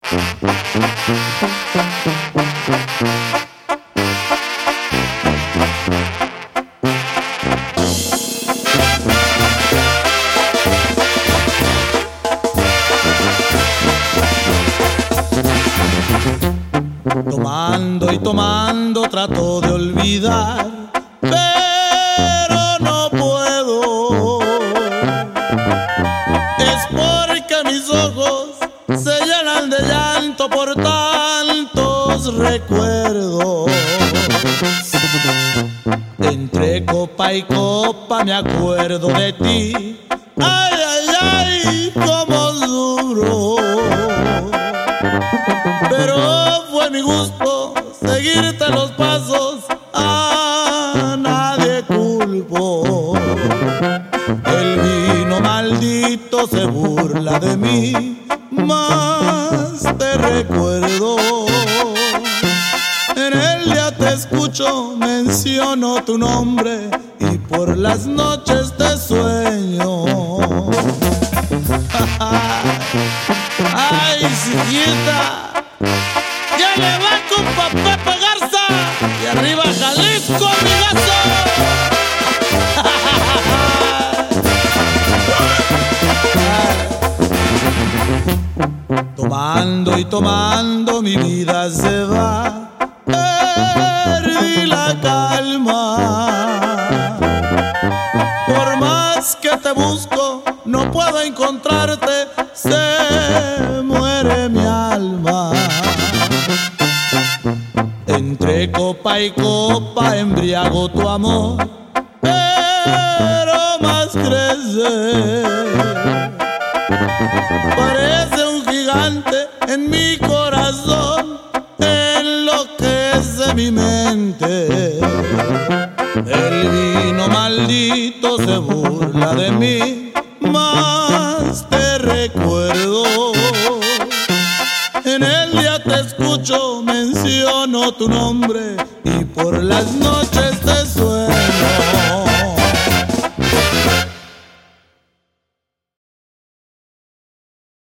Tomando y tomando trato de olvidar, pero no puedo. Es porque mis ojos se llenan de llanto por tantos recuerdos. Entre copa y copa me acuerdo de ti. Ay, ay, ay, cómo duro. Pero fue mi gusto seguirte los pasos, a nadie culpo. El vino maldito se burla de mí, más te recuerdo. En el día te escucho, menciono tu nombre y por las noches te sueño. Ay, chiquita, ya le va con Pepe Garza y arriba Jalisco, amigazo. Tomando y tomando mi vida se va, perdí la calma. Por más que te busco no puedo encontrarte, se muere mi alma. Entre copa y copa embriago tu amor, pero más crece. Parece un gigante en mi corazón, enloquece mi mente. El vino maldito se burla de mí, más te recuerdo. En el día te escucho, menciono tu nombre y por las noches